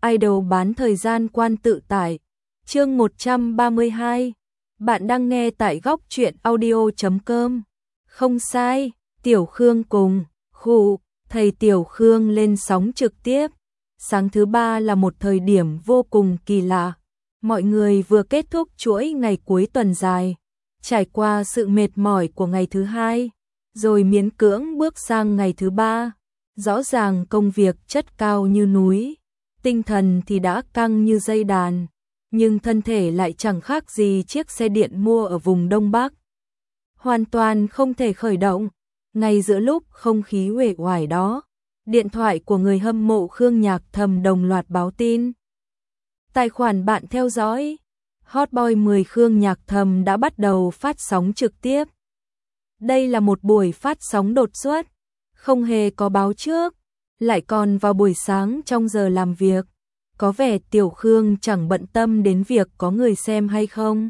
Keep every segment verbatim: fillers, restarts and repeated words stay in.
idol bán thời gian quan tự tải. Chương một trăm ba mươi hai. Bạn đang nghe tại góc truyện audio chấm com. Không sai, Tiểu Khương cùng khụ thầy Tiểu Khương lên sóng trực tiếp. Sáng thứ ba là một thời điểm vô cùng kỳ lạ. Mọi người vừa kết thúc chuỗi ngày cuối tuần dài, trải qua sự mệt mỏi của ngày thứ hai, rồi miễn cưỡng bước sang ngày thứ ba. Rõ ràng công việc chất cao như núi, tinh thần thì đã căng như dây đàn, nhưng thân thể lại chẳng khác gì chiếc xe điện mua ở vùng Đông Bắc. Hoàn toàn không thể khởi động. Ngay giữa lúc không khí uể oải đó, điện thoại của người hâm mộ Khương Nhạc Thầm đồng loạt báo tin. Tài khoản bạn theo dõi Hot Boy mười Khương Nhạc Thầm đã bắt đầu phát sóng trực tiếp. Đây là một buổi phát sóng đột xuất, không hề có báo trước, lại còn vào buổi sáng trong giờ làm việc. Có vẻ Tiểu Khương chẳng bận tâm đến việc có người xem hay không.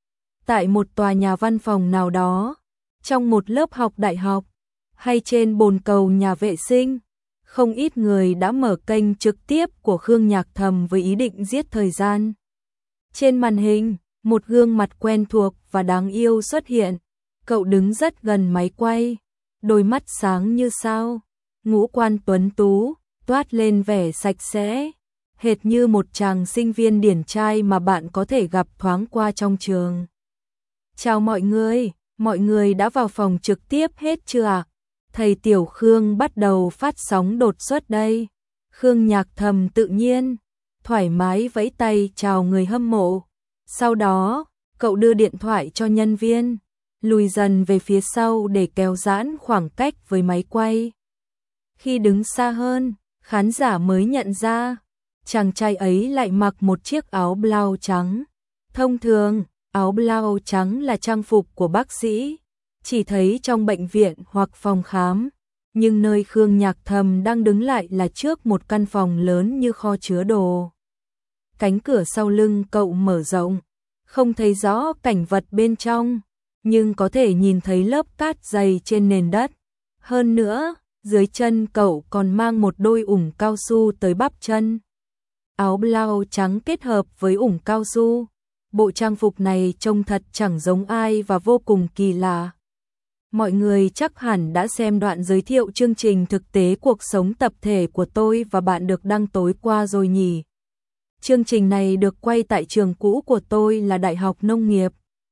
Tại một tòa nhà văn phòng nào đó, trong một lớp học đại học, hay trên bồn cầu nhà vệ sinh, không ít người đã mở kênh trực tiếp của Khương Nhạc Thầm với ý định giết thời gian. Trên màn hình, một gương mặt quen thuộc và đáng yêu xuất hiện. Cậu đứng rất gần máy quay, đôi mắt sáng như sao, ngũ quan tuấn tú, toát lên vẻ sạch sẽ, hệt như một chàng sinh viên điển trai mà bạn có thể gặp thoáng qua trong trường. Chào mọi người, mọi người đã vào phòng trực tiếp hết chưa ạ? Thầy Tiểu Khương bắt đầu phát sóng đột xuất đây. Khương Nhạc Thầm tự nhiên, thoải mái vẫy tay chào người hâm mộ. Sau đó, cậu đưa điện thoại cho nhân viên, lùi dần về phía sau để kéo giãn khoảng cách với máy quay. Khi đứng xa hơn, khán giả mới nhận ra, chàng trai ấy lại mặc một chiếc áo blau trắng. Thông thường, áo blau trắng là trang phục của bác sĩ, chỉ thấy trong bệnh viện hoặc phòng khám, nhưng nơi Khương Nhạc Thầm đang đứng lại là trước một căn phòng lớn như kho chứa đồ. Cánh cửa sau lưng cậu mở rộng, không thấy rõ cảnh vật bên trong, nhưng có thể nhìn thấy lớp cát dày trên nền đất. Hơn nữa, dưới chân cậu còn mang một đôi ủng cao su tới bắp chân. Áo blau trắng kết hợp với ủng cao su. Bộ trang phục này trông thật chẳng giống ai và vô cùng kỳ lạ. Mọi người chắc hẳn đã xem đoạn giới thiệu chương trình thực tế cuộc sống tập thể của tôi và bạn được đăng tối qua rồi nhỉ? Chương trình này được quay tại trường cũ của tôi là Đại học Nông nghiệp.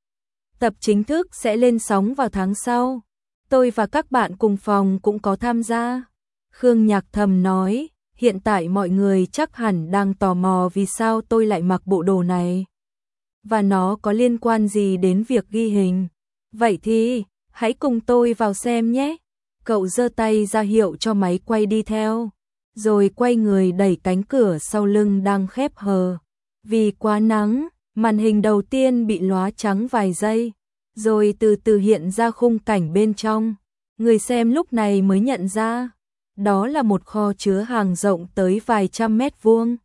Tập chính thức sẽ lên sóng vào tháng sau. Tôi và các bạn cùng phòng cũng có tham gia. Khương Nhạc Thầm nói, hiện tại mọi người chắc hẳn đang tò mò vì sao tôi lại mặc bộ đồ này. Và nó có liên quan gì đến việc ghi hình. Vậy thì, hãy cùng tôi vào xem nhé. Cậu giơ tay ra hiệu cho máy quay đi theo, rồi quay người đẩy cánh cửa sau lưng đang khép hờ. Vì quá nắng, màn hình đầu tiên bị lóa trắng vài giây, rồi từ từ hiện ra khung cảnh bên trong. Người xem lúc này mới nhận ra, đó là một kho chứa hàng rộng tới vài trăm mét vuông.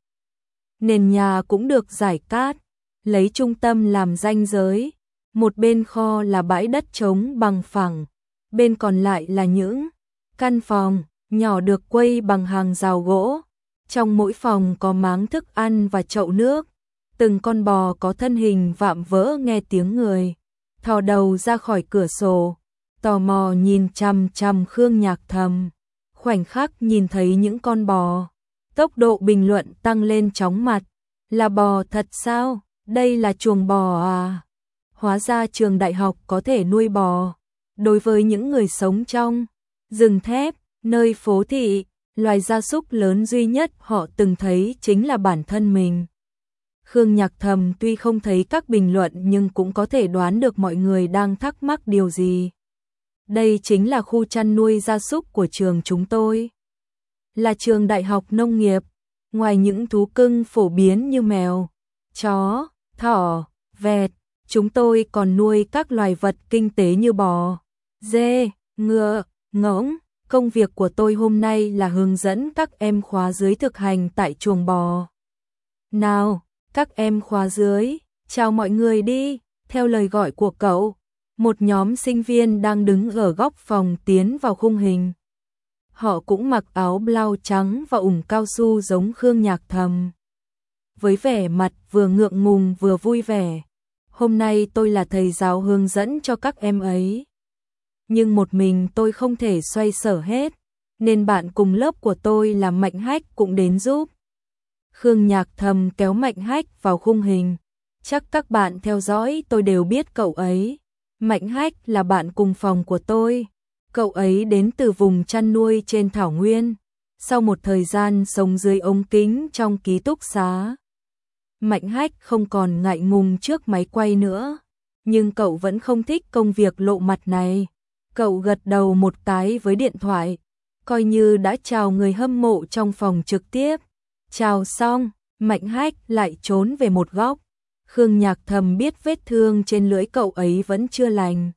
Nền nhà cũng được rải cát, lấy trung tâm làm ranh giới. Một bên kho là bãi đất trống bằng phẳng, bên còn lại là những căn phòng nhỏ được quây bằng hàng rào gỗ. Trong mỗi phòng có máng thức ăn và chậu nước. Từng con bò có thân hình vạm vỡ nghe tiếng người, thò đầu ra khỏi cửa sổ, tò mò nhìn chằm chằm Khương Nhạc Thầm. Khoảnh khắc nhìn thấy những con bò, tốc độ bình luận tăng lên chóng mặt. Là bò thật sao? Đây là chuồng bò à? Hóa ra trường đại học có thể nuôi bò. Đối với những người sống trong rừng thép, nơi phố thị, loài gia súc lớn duy nhất họ từng thấy chính là bản thân mình. Khương Nhạc Thầm tuy không thấy các bình luận nhưng cũng có thể đoán được mọi người đang thắc mắc điều gì. Đây chính là khu chăn nuôi gia súc của trường chúng tôi. Là trường đại học nông nghiệp. Ngoài những thú cưng phổ biến như mèo, chó, thỏ, vẹt, chúng tôi còn nuôi các loài vật kinh tế như bò, dê, ngựa, ngỗng. Công việc của tôi hôm nay là hướng dẫn các em khóa dưới thực hành tại chuồng bò. Nào, các em khóa dưới, chào mọi người đi. Theo lời gọi của cậu, một nhóm sinh viên đang đứng ở góc phòng tiến vào khung hình. Họ cũng mặc áo blau trắng và ủng cao su giống Khương Nhạc Thầm. với vẻ mặt vừa ngượng ngùng vừa vui vẻ. Hôm nay tôi là thầy giáo hướng dẫn cho các em ấy. Nhưng một mình tôi không thể xoay sở hết, nên bạn cùng lớp của tôi là Mạnh Hách cũng đến giúp. Khương Nhạc Thầm kéo Mạnh Hách vào khung hình. Chắc các bạn theo dõi tôi đều biết cậu ấy. Mạnh Hách là bạn cùng phòng của tôi. Cậu ấy đến từ vùng chăn nuôi trên thảo nguyên. Sau một thời gian sống dưới ống kính trong ký túc xá, Mạnh Hách không còn ngại ngùng trước máy quay nữa. Nhưng cậu vẫn không thích công việc lộ mặt này. Cậu gật đầu một cái với điện thoại, coi như đã chào người hâm mộ trong phòng trực tiếp. Chào xong, Mạnh Hách lại trốn về một góc. Khương Nhạc Thầm biết vết thương trên lưỡi cậu ấy vẫn chưa lành,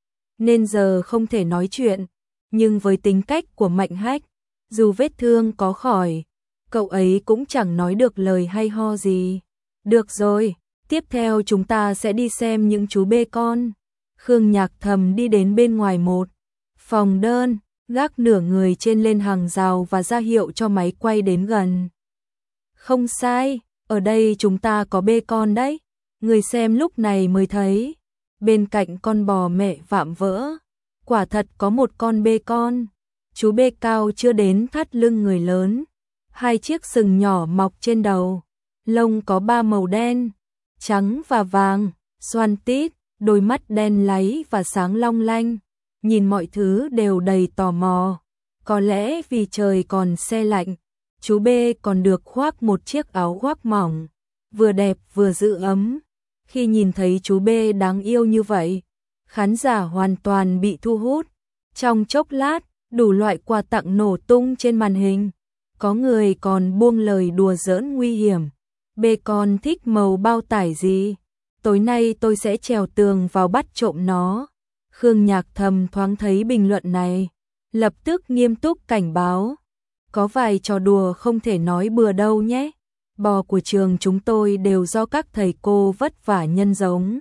nên giờ không thể nói chuyện. Nhưng với tính cách của Mạnh Hách, dù vết thương có khỏi, cậu ấy cũng chẳng nói được lời hay ho gì. Được rồi, tiếp theo chúng ta sẽ đi xem những chú bê con. Khương Nhạc Thầm đi đến bên ngoài một phòng đơn, gác nửa người trên lên hàng rào và ra hiệu cho máy quay đến gần. Không sai, ở đây chúng ta có bê con đấy. Người xem lúc này mới thấy, bên cạnh con bò mẹ vạm vỡ, quả thật có một con bê con. Chú bê cao chưa đến thắt lưng người lớn, hai chiếc sừng nhỏ mọc trên đầu, lông có ba màu đen, trắng và vàng, xoăn tít, đôi mắt đen láy và sáng long lanh. Nhìn mọi thứ đều đầy tò mò. Có lẽ vì trời còn se lạnh, chú bê còn được khoác một chiếc áo khoác mỏng, vừa đẹp vừa giữ ấm. Khi nhìn thấy chú bê đáng yêu như vậy, khán giả hoàn toàn bị thu hút. Trong chốc lát, đủ loại quà tặng nổ tung trên màn hình. Có người còn buông lời đùa giỡn nguy hiểm. Bê con thích màu bao tải gì? Tối nay tôi sẽ trèo tường vào bắt trộm nó. Khương Nhạc Thầm thoáng thấy bình luận này, lập tức nghiêm túc cảnh báo. Có vài trò đùa không thể nói bừa đâu nhé. Bò của trường chúng tôi đều do các thầy cô vất vả nhân giống.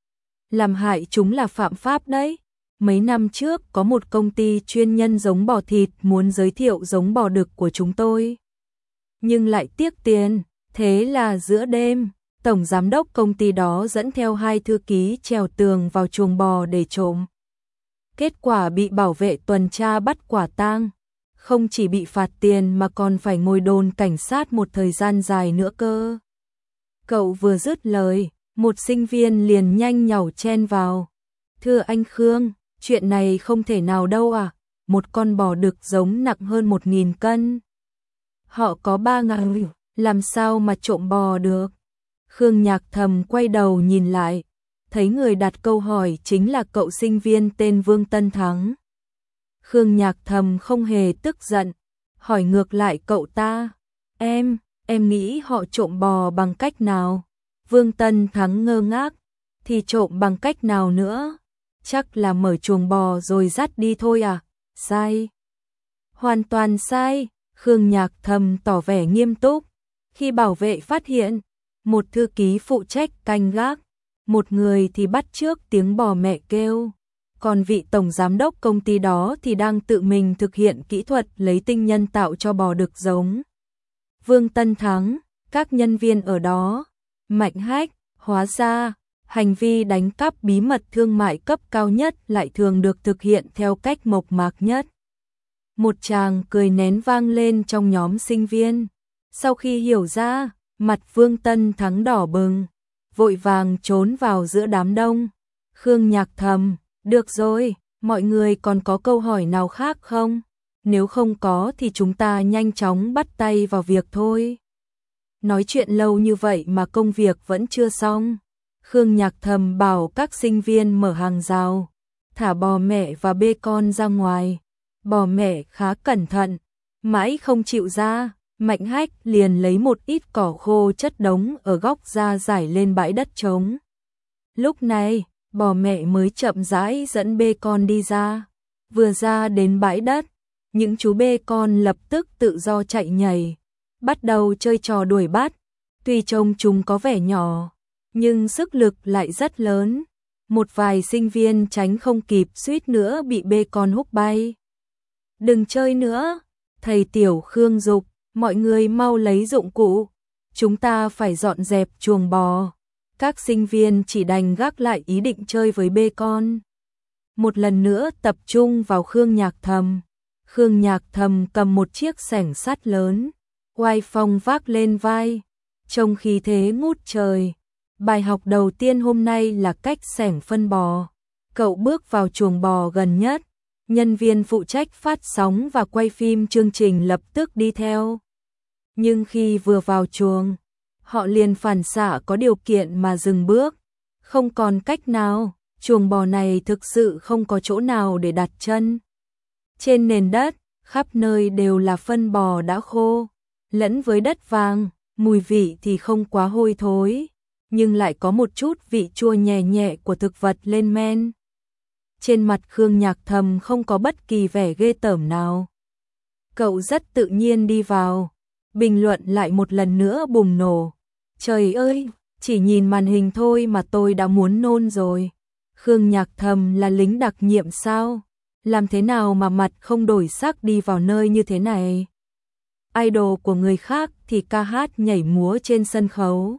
Làm hại chúng là phạm pháp đấy. Mấy năm trước có một công ty chuyên nhân giống bò thịt muốn giới thiệu giống bò đực của chúng tôi, nhưng lại tiếc tiền. Thế là giữa đêm, tổng giám đốc công ty đó dẫn theo hai thư ký trèo tường vào chuồng bò để trộm. Kết quả bị bảo vệ tuần tra bắt quả tang. Không chỉ bị phạt tiền mà còn phải ngồi đồn cảnh sát một thời gian dài nữa cơ. Cậu vừa dứt lời, một sinh viên liền nhanh nhảu chen vào. Thưa anh Khương, chuyện này không thể nào đâu à, một con bò đực giống nặng hơn một nghìn cân. Họ có ba ngàn, làm sao mà trộm bò được? Khương Nhạc Thầm quay đầu nhìn lại, thấy người đặt câu hỏi chính là cậu sinh viên tên Vương Tân Thắng. Khương Nhạc Thầm không hề tức giận, hỏi ngược lại cậu ta, em, em nghĩ họ trộm bò bằng cách nào? Vương Tân Thắng ngơ ngác, thì trộm bằng cách nào nữa? Chắc là mở chuồng bò rồi dắt đi thôi à? Sai. Hoàn toàn sai. Khương Nhạc Thầm tỏ vẻ nghiêm túc. Khi bảo vệ phát hiện, một thư ký phụ trách canh gác, một người thì bắt chước tiếng bò mẹ kêu, còn vị tổng giám đốc công ty đó thì đang tự mình thực hiện kỹ thuật lấy tinh nhân tạo cho bò đực giống. Vương Tân Thắng, các nhân viên ở đó, Mạnh Hách, hóa ra, hành vi đánh cắp bí mật thương mại cấp cao nhất lại thường được thực hiện theo cách mộc mạc nhất. Một tràng cười nén vang lên trong nhóm sinh viên. Sau khi hiểu ra, mặt Vương Tân Thắng đỏ bừng, vội vàng trốn vào giữa đám đông. Khương Nhạc Thầm, được rồi, mọi người còn có câu hỏi nào khác không? Nếu không có thì chúng ta nhanh chóng bắt tay vào việc thôi. Nói chuyện lâu như vậy mà công việc vẫn chưa xong. Khương Nhạc Thầm bảo các sinh viên mở hàng rào, thả bò mẹ và bê con ra ngoài. Bò mẹ khá cẩn thận, mãi không chịu ra. Mạnh Hách liền lấy một ít cỏ khô chất đống ở góc ra rải lên bãi đất trống. Lúc này, bò mẹ mới chậm rãi dẫn bê con đi ra. Vừa ra đến bãi đất, những chú bê con lập tức tự do chạy nhảy, bắt đầu chơi trò đuổi bắt. Tuy trông chúng có vẻ nhỏ, nhưng sức lực lại rất lớn. Một vài sinh viên tránh không kịp suýt nữa bị bê con húc bay. Đừng chơi nữa, thầy Tiểu Khương giục, mọi người mau lấy dụng cụ. chúng ta phải dọn dẹp chuồng bò. Các sinh viên chỉ đành gác lại ý định chơi với bê con. Một lần nữa tập trung vào Khương Nhạc Thầm. Khương Nhạc Thầm cầm một chiếc xẻng sắt lớn, oai phong vác lên vai, trông khí thế ngút trời. Bài học đầu tiên hôm nay là cách xẻng phân bò. Cậu bước vào chuồng bò gần nhất, nhân viên phụ trách phát sóng và quay phim chương trình lập tức đi theo. Nhưng khi vừa vào chuồng, họ liền phản xạ có điều kiện mà dừng bước. Không còn cách nào, chuồng bò này thực sự không có chỗ nào để đặt chân. Trên nền đất, khắp nơi đều là phân bò đã khô, lẫn với đất vàng, mùi vị thì không quá hôi thối, nhưng lại có một chút vị chua nhẹ nhẹ của thực vật lên men. Trên mặt Khương Nhạc Thầm không có bất kỳ vẻ ghê tởm nào. Cậu rất tự nhiên đi vào, bình luận lại một lần nữa bùng nổ. Trời ơi, chỉ nhìn màn hình thôi mà tôi đã muốn nôn rồi. Khương Nhạc Thầm là lính đặc nhiệm sao? Làm thế nào mà mặt không đổi sắc đi vào nơi như thế này? Idol của người khác thì ca hát nhảy múa trên sân khấu.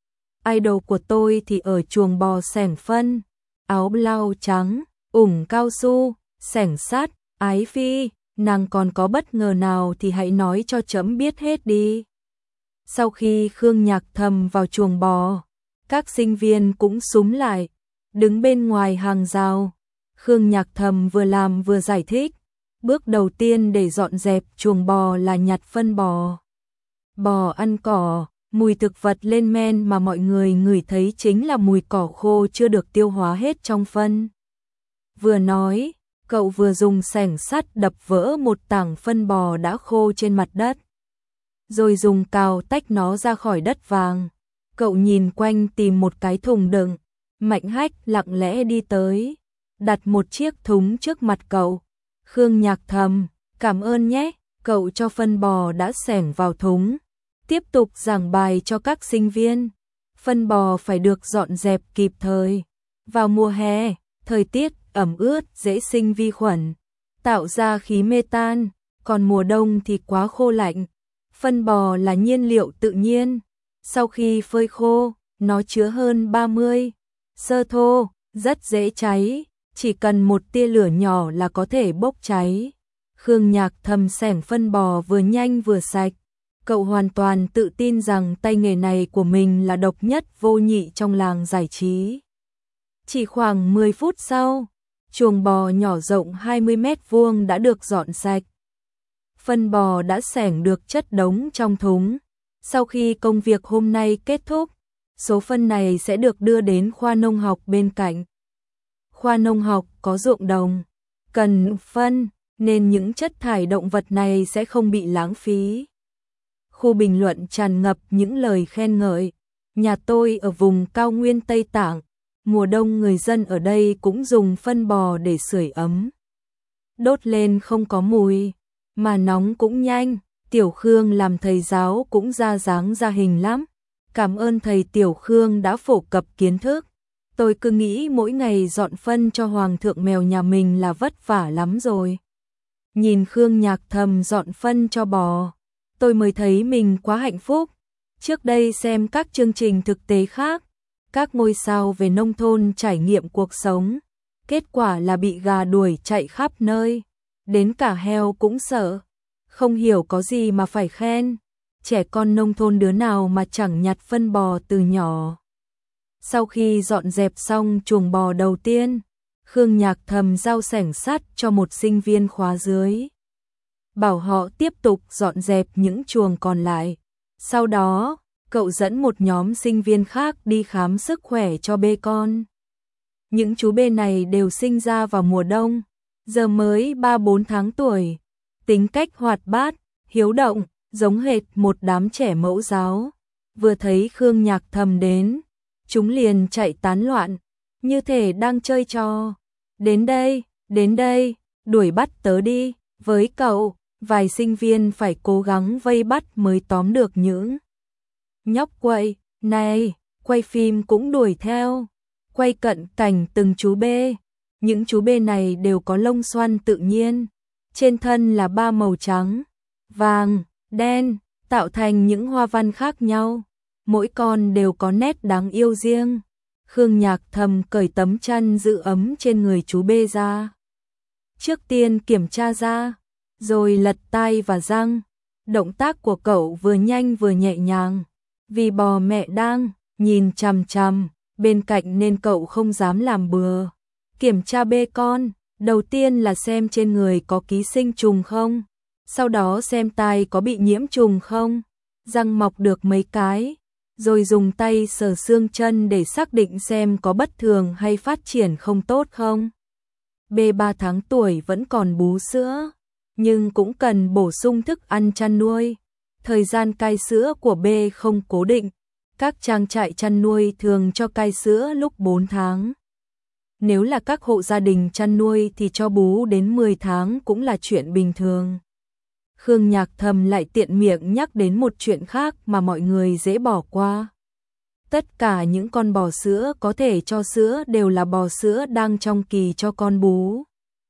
Idol của tôi thì ở chuồng bò xẻng phân, áo blau trắng, ủng cao su, xẻng sắt. Ái phi, nàng còn có bất ngờ nào thì hãy nói cho trẫm biết hết đi. Sau khi Khương Nhạc Thầm vào chuồng bò, các sinh viên cũng xúm lại, đứng bên ngoài hàng rào. Khương Nhạc Thầm vừa làm vừa giải thích, bước đầu tiên để dọn dẹp chuồng bò là nhặt phân bò. Bò ăn cỏ, mùi thực vật lên men mà mọi người ngửi thấy chính là mùi cỏ khô chưa được tiêu hóa hết trong phân. Vừa nói, cậu vừa dùng xẻng sắt đập vỡ một tảng phân bò đã khô trên mặt đất, rồi dùng cào tách nó ra khỏi đất vàng. Cậu nhìn quanh tìm một cái thùng đựng, Mạnh Hách lặng lẽ đi tới, đặt một chiếc thúng trước mặt cậu. Khương Nhạc Thầm, cảm ơn nhé, cậu cho phân bò đã xẻng vào thúng. Tiếp tục giảng bài cho các sinh viên. Phân bò phải được dọn dẹp kịp thời. Vào mùa hè, thời tiết ẩm ướt dễ sinh vi khuẩn, tạo ra khí mê tan, còn mùa đông thì quá khô lạnh. Phân bò là nhiên liệu tự nhiên, sau khi phơi khô, nó chứa hơn ba mươi xơ thô, rất dễ cháy, chỉ cần một tia lửa nhỏ là có thể bốc cháy. Khương Nhạc Thầm xẻng phân bò vừa nhanh vừa sạch, cậu hoàn toàn tự tin rằng tay nghề này của mình là độc nhất vô nhị trong làng giải trí. Chỉ khoảng mười phút sau, chuồng bò nhỏ rộng hai mươi mét vuông đã được dọn sạch. Phân bò đã xẻng được chất đống trong thúng. Sau khi công việc hôm nay kết thúc, số phân này sẽ được đưa đến khoa nông học bên cạnh. Khoa nông học có ruộng đồng, cần phân, nên những chất thải động vật này sẽ không bị lãng phí. Khu bình luận tràn ngập những lời khen ngợi. Nhà tôi ở vùng cao nguyên Tây Tạng, mùa đông người dân ở đây cũng dùng phân bò để sưởi ấm. Đốt lên không có mùi, mà nóng cũng nhanh. Tiểu Khương làm thầy giáo cũng ra dáng ra hình lắm. Cảm ơn thầy Tiểu Khương đã phổ cập kiến thức. Tôi cứ nghĩ mỗi ngày dọn phân cho hoàng thượng mèo nhà mình là vất vả lắm rồi. Nhìn Khương Nhạc Thầm dọn phân cho bò, tôi mới thấy mình quá hạnh phúc. Trước đây xem các chương trình thực tế khác, các ngôi sao về nông thôn trải nghiệm cuộc sống, kết quả là bị gà đuổi chạy khắp nơi, đến cả heo cũng sợ. Không hiểu có gì mà phải khen, trẻ con nông thôn đứa nào mà chẳng nhặt phân bò từ nhỏ. Sau khi dọn dẹp xong chuồng bò đầu tiên, Khương Nhạc Thầm giao xẻng sắt cho một sinh viên khóa dưới, bảo họ tiếp tục dọn dẹp những chuồng còn lại. Sau đó, cậu dẫn một nhóm sinh viên khác đi khám sức khỏe cho bê con. Những chú bê này đều sinh ra vào mùa đông, giờ mới ba bốn tháng tuổi, tính cách hoạt bát, hiếu động, giống hệt một đám trẻ mẫu giáo. Vừa thấy Khương Nhạc Thầm đến, chúng liền chạy tán loạn, như thể đang chơi trò. Đến đây, đến đây, đuổi bắt tớ đi. Với cậu, vài sinh viên phải cố gắng vây bắt mới tóm được những nhóc quậy. Này, quay phim cũng đuổi theo, quay cận cảnh từng chú bê. Những chú bê này đều có lông xoăn tự nhiên, trên thân là ba màu trắng, vàng, đen, tạo thành những hoa văn khác nhau, mỗi con đều có nét đáng yêu riêng. Khương Nhạc Thầm cởi tấm chăn giữ ấm trên người chú bê ra. Trước tiên kiểm tra da, rồi lật tai và răng. Động tác của cậu vừa nhanh vừa nhẹ nhàng, vì bò mẹ đang nhìn chằm chằm bên cạnh nên cậu không dám làm bừa. Kiểm tra bê con, đầu tiên là xem trên người có ký sinh trùng không, sau đó xem tai có bị nhiễm trùng không, răng mọc được mấy cái, rồi dùng tay sờ xương chân để xác định xem có bất thường hay phát triển không tốt không. Bê ba tháng tuổi vẫn còn bú sữa, nhưng cũng cần bổ sung thức ăn chăn nuôi. Thời gian cai sữa của bê không cố định, các trang trại chăn nuôi thường cho cai sữa lúc bốn tháng. Nếu là các hộ gia đình chăn nuôi thì cho bú đến mười tháng cũng là chuyện bình thường. Khương Nhạc Thầm lại tiện miệng nhắc đến một chuyện khác mà mọi người dễ bỏ qua. Tất cả những con bò sữa có thể cho sữa đều là bò sữa đang trong kỳ cho con bú.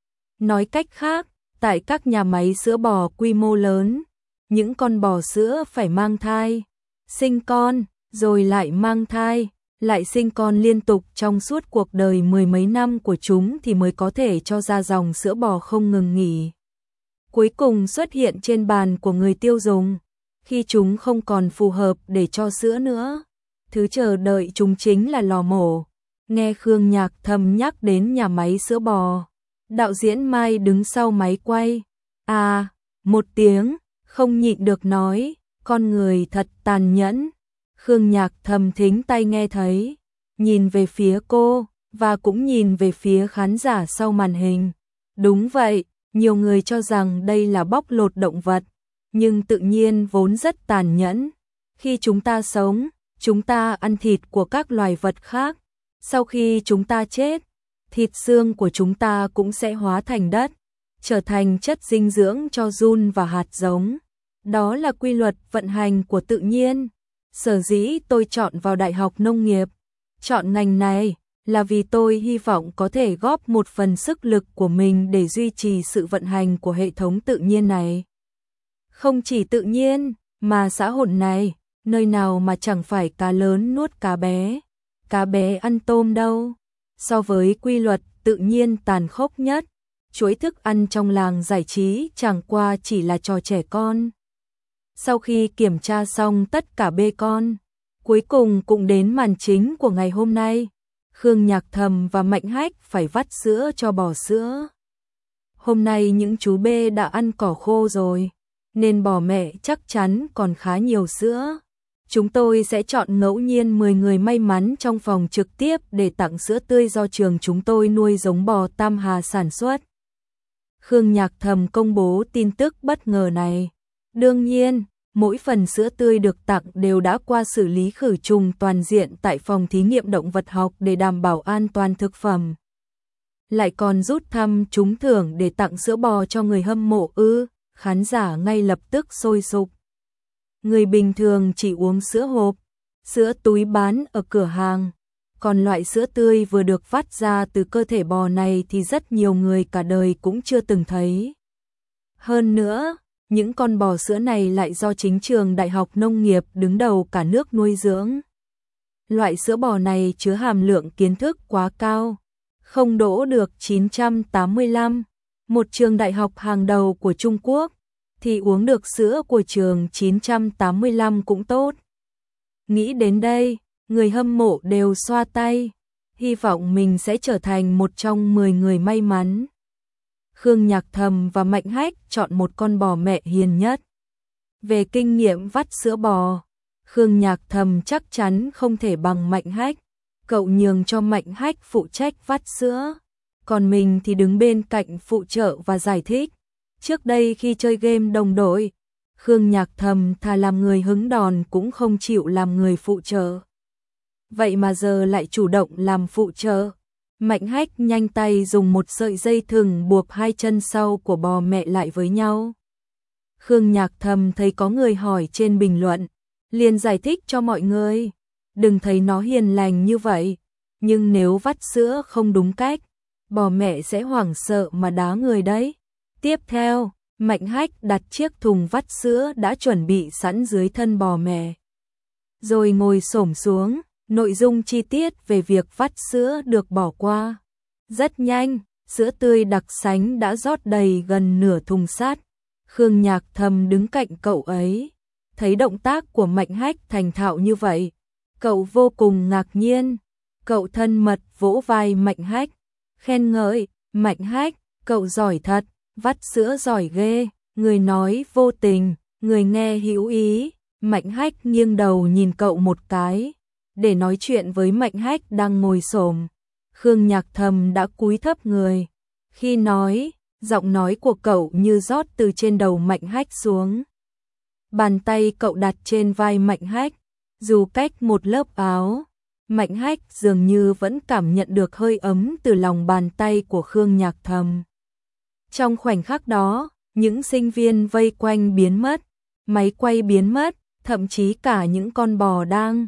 Nói cách khác, tại các nhà máy sữa bò quy mô lớn, những con bò sữa phải mang thai, sinh con, rồi lại mang thai, lại sinh con liên tục trong suốt cuộc đời mười mấy năm của chúng thì mới có thể cho ra dòng sữa bò không ngừng nghỉ. Cuối cùng xuất hiện trên bàn của người tiêu dùng, khi chúng không còn phù hợp để cho sữa nữa, thứ chờ đợi chúng chính là lò mổ. Nghe Khương Nhạc Thầm nhắc đến nhà máy sữa bò, đạo diễn Mai đứng sau máy quay, à, một tiếng, không nhịn được nói, con người thật tàn nhẫn. Khương Nhạc Thầm thính tai nghe thấy, nhìn về phía cô, và cũng nhìn về phía khán giả sau màn hình. Đúng vậy, nhiều người cho rằng đây là bóc lột động vật, nhưng tự nhiên vốn rất tàn nhẫn. Khi chúng ta sống, chúng ta ăn thịt của các loài vật khác, sau khi chúng ta chết, thịt xương của chúng ta cũng sẽ hóa thành đất, trở thành chất dinh dưỡng cho giun và hạt giống. Đó là quy luật vận hành của tự nhiên. Sở dĩ tôi chọn vào Đại học Nông nghiệp, chọn ngành này là vì tôi hy vọng có thể góp một phần sức lực của mình để duy trì sự vận hành của hệ thống tự nhiên này. Không chỉ tự nhiên, mà xã hội này, nơi nào mà chẳng phải cá lớn nuốt cá bé, cá bé ăn tôm đâu. So với quy luật tự nhiên tàn khốc nhất, chuỗi thức ăn trong làng giải trí chẳng qua chỉ là trò trẻ con. Sau khi kiểm tra xong tất cả bê con, cuối cùng cũng đến màn chính của ngày hôm nay. Khương Nhạc Thầm và Mạnh Hách phải vắt sữa cho bò sữa. Hôm nay những chú bê đã ăn cỏ khô rồi, nên bò mẹ chắc chắn còn khá nhiều sữa. Chúng tôi sẽ chọn ngẫu nhiên mười người may mắn trong phòng trực tiếp để tặng sữa tươi do trường chúng tôi nuôi giống bò Tam Hà sản xuất. Khương Nhạc Thầm công bố tin tức bất ngờ này. Đương nhiên, mỗi phần sữa tươi được tặng đều đã qua xử lý khử trùng toàn diện tại phòng thí nghiệm động vật học để đảm bảo an toàn thực phẩm. Lại còn rút thăm trúng thưởng để tặng sữa bò cho người hâm mộ ư, khán giả ngay lập tức sôi sục. Người bình thường chỉ uống sữa hộp, sữa túi bán ở cửa hàng, còn loại sữa tươi vừa được vắt ra từ cơ thể bò này thì rất nhiều người cả đời cũng chưa từng thấy. Hơn nữa, những con bò sữa này lại do chính trường Đại học Nông nghiệp đứng đầu cả nước nuôi dưỡng. Loại sữa bò này chứa hàm lượng kiến thức quá cao, không đỗ được chín trăm tám mươi lăm, một trường đại học hàng đầu của Trung Quốc, thì uống được sữa của trường chín trăm tám mươi lăm cũng tốt. Nghĩ đến đây, người hâm mộ đều xoa tay, hy vọng mình sẽ trở thành một trong mười người may mắn. Khương Nhạc Thầm và Mạnh Hách chọn một con bò mẹ hiền nhất. Về kinh nghiệm vắt sữa bò, Khương Nhạc Thầm chắc chắn không thể bằng Mạnh Hách. Cậu nhường cho Mạnh Hách phụ trách vắt sữa, còn mình thì đứng bên cạnh phụ trợ và giải thích. Trước đây khi chơi game đồng đội, Khương Nhạc Thầm thà làm người hứng đòn cũng không chịu làm người phụ trợ. Vậy mà giờ lại chủ động làm phụ trợ. Mạnh Hách nhanh tay dùng một sợi dây thừng buộc hai chân sau của bò mẹ lại với nhau. Khương Nhạc Thầm thấy có người hỏi trên bình luận, liền giải thích cho mọi người. Đừng thấy nó hiền lành như vậy, nhưng nếu vắt sữa không đúng cách, bò mẹ sẽ hoảng sợ mà đá người đấy. Tiếp theo, Mạnh Hách đặt chiếc thùng vắt sữa đã chuẩn bị sẵn dưới thân bò mẹ. Rồi ngồi xổm xuống, nội dung chi tiết về việc vắt sữa được bỏ qua. Rất nhanh, sữa tươi đặc sánh đã rót đầy gần nửa thùng sắt. Khương Nhạc Thầm đứng cạnh cậu ấy, thấy động tác của Mạnh Hách thành thạo như vậy, cậu vô cùng ngạc nhiên. Cậu thân mật vỗ vai Mạnh Hách, khen ngợi, Mạnh Hách, cậu giỏi thật, vắt sữa giỏi ghê, người nói vô tình, người nghe hữu ý. Mạnh Hách nghiêng đầu nhìn cậu một cái, để nói chuyện với Mạnh Hách đang ngồi xổm. Khương Nhạc Thầm đã cúi thấp người. Khi nói, giọng nói của cậu như rót từ trên đầu Mạnh Hách xuống. Bàn tay cậu đặt trên vai Mạnh Hách, dù cách một lớp áo, Mạnh Hách dường như vẫn cảm nhận được hơi ấm từ lòng bàn tay của Khương Nhạc Thầm. Trong khoảnh khắc đó, những sinh viên vây quanh biến mất, máy quay biến mất, thậm chí cả những con bò đang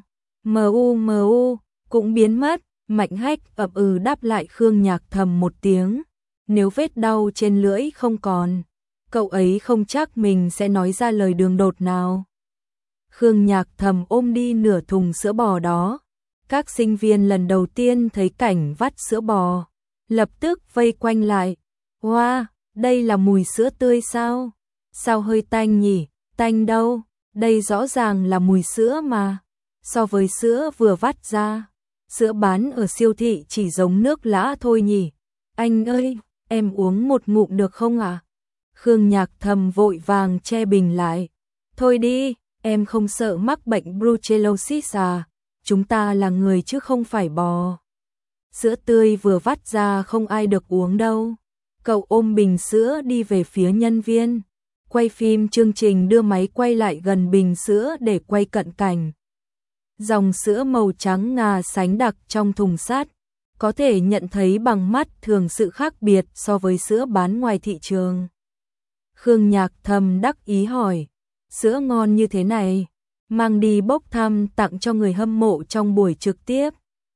mu mu cũng biến mất. Mạnh Hách ậm ừ đáp lại Khương Nhạc Thầm một tiếng. Nếu vết đau trên lưỡi không còn, cậu ấy không chắc mình sẽ nói ra lời đường đột nào. Khương Nhạc Thầm ôm đi nửa thùng sữa bò đó. Các sinh viên lần đầu tiên thấy cảnh vắt sữa bò, lập tức vây quanh lại. Wow, đây là mùi sữa tươi sao? Sao hơi tanh nhỉ? Tanh đâu? Đây rõ ràng là mùi sữa mà. So với sữa vừa vắt ra, sữa bán ở siêu thị chỉ giống nước lã thôi nhỉ. Anh ơi, em uống một ngụm được không ạ? À? Khương Nhạc Thầm vội vàng che bình lại. Thôi đi, em không sợ mắc bệnh brucellosis à? Chúng ta là người chứ không phải bò. Sữa tươi vừa vắt ra không ai được uống đâu. Cậu ôm bình sữa đi về phía nhân viên. Quay phim chương trình đưa máy quay lại gần bình sữa để quay cận cảnh. Dòng sữa màu trắng ngà sánh đặc trong thùng sắt, có thể nhận thấy bằng mắt thường sự khác biệt so với sữa bán ngoài thị trường. Khương Nhạc Thầm đắc ý hỏi, sữa ngon như thế này, mang đi bốc thăm tặng cho người hâm mộ trong buổi trực tiếp.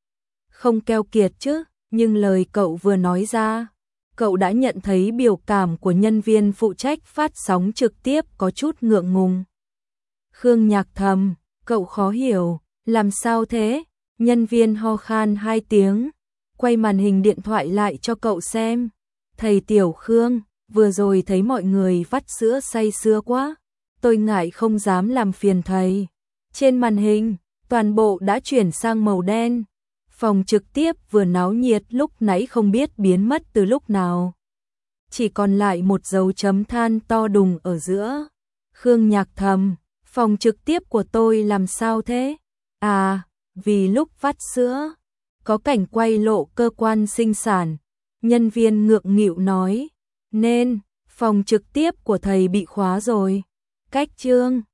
Không keo kiệt chứ, nhưng lời cậu vừa nói ra, cậu đã nhận thấy biểu cảm của nhân viên phụ trách phát sóng trực tiếp có chút ngượng ngùng. Khương Nhạc Thầm, cậu khó hiểu, làm sao thế? Nhân viên ho khan hai tiếng, quay màn hình điện thoại lại cho cậu xem. Thầy Tiểu Khương, vừa rồi thấy mọi người vắt sữa say sưa quá, tôi ngại không dám làm phiền thầy. Trên màn hình, toàn bộ đã chuyển sang màu đen. Phòng trực tiếp vừa náo nhiệt lúc nãy không biết biến mất từ lúc nào. Chỉ còn lại một dấu chấm than to đùng ở giữa. Khương Nhạc Thầm, phòng trực tiếp của tôi làm sao thế? À, vì lúc vắt sữa, có cảnh quay lộ cơ quan sinh sản. Nhân viên ngượng nghịu nói, nên, phòng trực tiếp của thầy bị khóa rồi. Cách chương